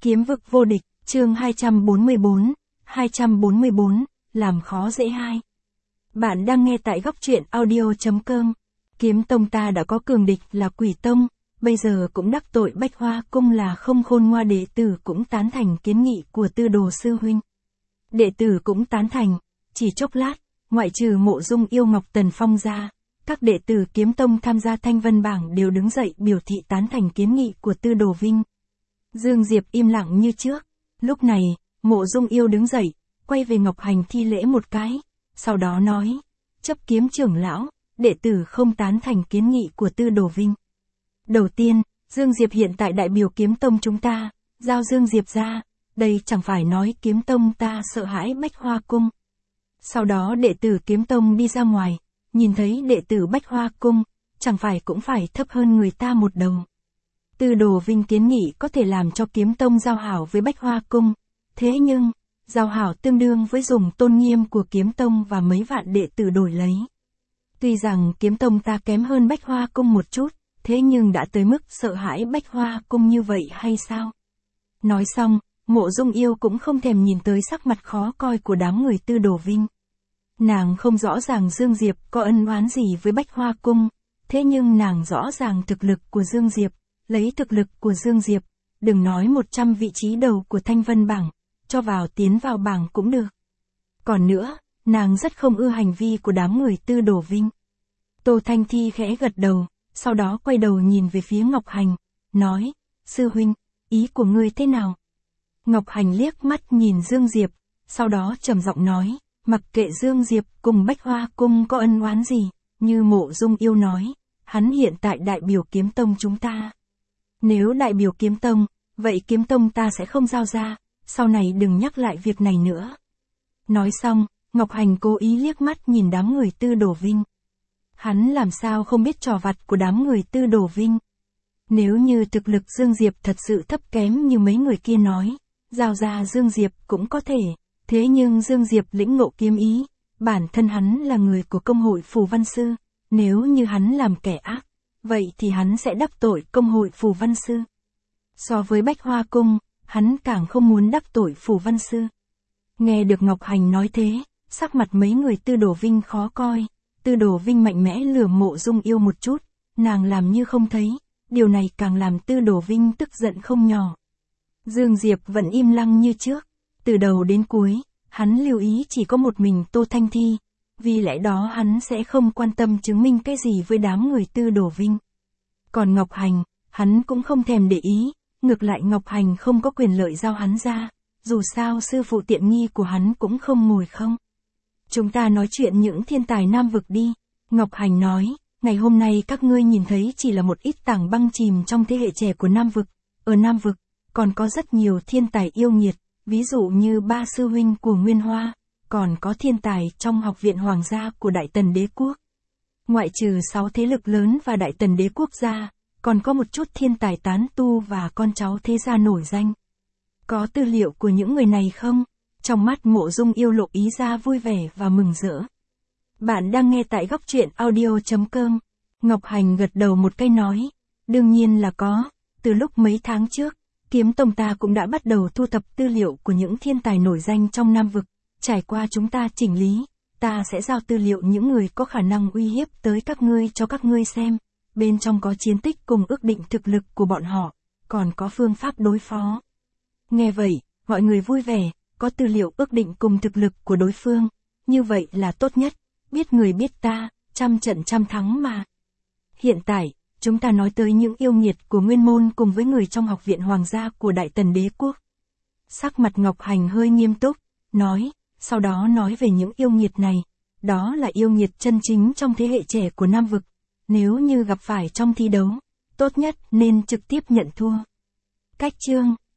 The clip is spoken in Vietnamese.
Kiếm vực vô địch, chương 244, làm khó dễ hai. Bạn đang nghe tại góc truyện audio.com. Kiếm tông ta đã có cường địch là Quỷ tông, bây giờ cũng đắc tội Bách Hoa cung là Không Khôn Ngoa, đệ tử cũng tán thành kiến nghị của Tư Đồ sư huynh. Đệ tử cũng tán thành, chỉ chốc lát, ngoại trừ Mộ Dung Yêu Ngọc Tần Phong ra, các đệ tử Kiếm tông tham gia Thanh Vân bảng đều đứng dậy biểu thị tán thành kiến nghị của Tư Đồ Vinh. Dương Diệp im lặng như trước. Lúc này, Mộ Dung Yêu đứng dậy, quay về Ngọc Hành thi lễ một cái, sau đó nói, chấp kiếm trưởng lão, đệ tử không tán thành kiến nghị của Tư Đồ Vinh. Đầu tiên, Dương Diệp hiện tại đại biểu Kiếm tông chúng ta, giao Dương Diệp ra, đây chẳng phải nói Kiếm tông ta sợ hãi Bách Hoa cung. Sau đó đệ tử Kiếm tông đi ra ngoài, nhìn thấy đệ tử Bách Hoa cung, chẳng phải cũng phải thấp hơn người ta một đầu. Tư Đồ Vinh kiến nghị có thể làm cho Kiếm tông giao hảo với Bách Hoa cung, thế nhưng, giao hảo tương đương với dùng tôn nghiêm của Kiếm tông và mấy vạn đệ tử đổi lấy. Tuy rằng Kiếm tông ta kém hơn Bách Hoa cung một chút, thế nhưng đã tới mức sợ hãi Bách Hoa cung như vậy hay sao? Nói xong, Mộ Dung Yêu cũng không thèm nhìn tới sắc mặt khó coi của đám người Tư Đồ Vinh. Nàng không rõ ràng Dương Diệp có ân oán gì với Bách Hoa cung, thế nhưng nàng rõ ràng thực lực của Dương Diệp, lấy thực lực của Dương Diệp, đừng nói 100 vị trí đầu của Thanh Vân bảng, cho vào tiến vào bảng cũng được. Còn nữa, nàng rất không ưa hành vi của đám người Tư Đồ Vinh. Tô Thanh Thi khẽ gật đầu, sau đó quay đầu nhìn về phía Ngọc Hành, nói, sư huynh, ý của ngươi thế nào? Ngọc Hành liếc mắt nhìn Dương Diệp, sau đó trầm giọng nói, mặc kệ Dương Diệp cùng Bách Hoa cung có ân oán gì, như Mộ Dung Yêu nói, hắn hiện tại đại biểu Kiếm tông chúng ta. Nếu đại biểu Kiếm tông, vậy Kiếm tông ta sẽ không giao ra, sau này đừng nhắc lại việc này nữa. Nói xong, Ngọc Hành cố ý liếc mắt nhìn đám người Tư Đồ Vinh. Hắn làm sao không biết trò vặt của đám người Tư Đồ Vinh. Nếu như thực lực Dương Diệp thật sự thấp kém như mấy người kia nói, giao ra Dương Diệp cũng có thể, thế nhưng Dương Diệp lĩnh ngộ kiếm ý, bản thân hắn là người của công hội Phù Văn Sư, nếu như hắn làm kẻ ác, vậy thì hắn sẽ đắc tội công hội Phù Văn Sư. So với Bách Hoa cung, hắn càng không muốn đắc tội Phù Văn Sư. Nghe được Ngọc Hành nói thế, sắc mặt mấy người Tư Đồ Vinh khó coi. Tư Đồ Vinh mạnh mẽ lừa Mộ Dung Yêu một chút, nàng làm như không thấy, điều này càng làm Tư Đồ Vinh tức giận không nhỏ. Dương Diệp vẫn im lặng như trước, từ đầu đến cuối, hắn lưu ý chỉ có một mình Tô Thanh Thi, vì lẽ đó hắn sẽ không quan tâm chứng minh cái gì với đám người Tư Đồ Vinh. Còn Ngọc Hành, hắn cũng không thèm để ý, ngược lại Ngọc Hành không có quyền lợi giao hắn ra, dù sao sư phụ tiện nghi của hắn cũng không ngồi không. Chúng ta nói chuyện những thiên tài Nam vực đi, Ngọc Hành nói, ngày hôm nay các ngươi nhìn thấy chỉ là một ít tảng băng chìm trong thế hệ trẻ của Nam vực, ở Nam vực, còn có rất nhiều thiên tài yêu nghiệt, ví dụ như ba sư huynh của Nguyên Hoa, còn có thiên tài trong học viện hoàng gia của Đại Tần Đế Quốc. Ngoại trừ 6 thế lực lớn và Đại Tần Đế Quốc gia, còn có một chút thiên tài tán tu và con cháu thế gia nổi danh. Có tư liệu của những người này không? Trong mắt Mộ Dung Yêu lộ ý ra vui vẻ và mừng rỡ. Bạn đang nghe tại góc truyện audio.com. Ngọc Hành gật đầu một cái nói, đương nhiên là có, từ lúc mấy tháng trước, Kiếm tông ta cũng đã bắt đầu thu thập tư liệu của những thiên tài nổi danh trong Nam vực, trải qua chúng ta chỉnh lý, ta sẽ giao tư liệu những người có khả năng uy hiếp tới các ngươi cho các ngươi xem, bên trong có chiến tích cùng ước định thực lực của bọn họ, còn có phương pháp đối phó. Nghe vậy, mọi người vui vẻ, có tư liệu ước định cùng thực lực của đối phương, như vậy là tốt nhất, biết người biết ta, trăm trận trăm thắng mà. Hiện tại, chúng ta nói tới những yêu nghiệt của Nguyên môn cùng với người trong học viện hoàng gia của Đại Tần Đế Quốc. Sắc mặt Ngọc Hành hơi nghiêm túc, nói, sau đó nói về những yêu nghiệt này, đó là yêu nghiệt chân chính trong thế hệ trẻ của Nam vực, nếu như gặp phải trong thi đấu, tốt nhất nên trực tiếp nhận thua. Cách chương